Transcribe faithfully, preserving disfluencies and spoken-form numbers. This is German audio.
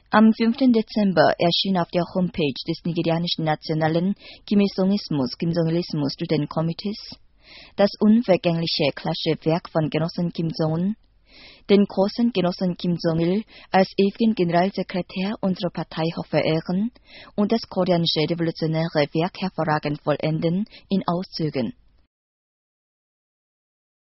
Am fünften Dezember erschien auf der Homepage des nigerianischen nationalen Kimisongismus Kimjong-ilismus Studentenkomitees das unvergängliche Klatschwerk von Genossen Kim Jong-un, den großen Genossen Kim Jong-il als ewigen Generalsekretär unserer Partei hochverehren und das koreanische revolutionäre Werk hervorragend vollenden in Auszügen.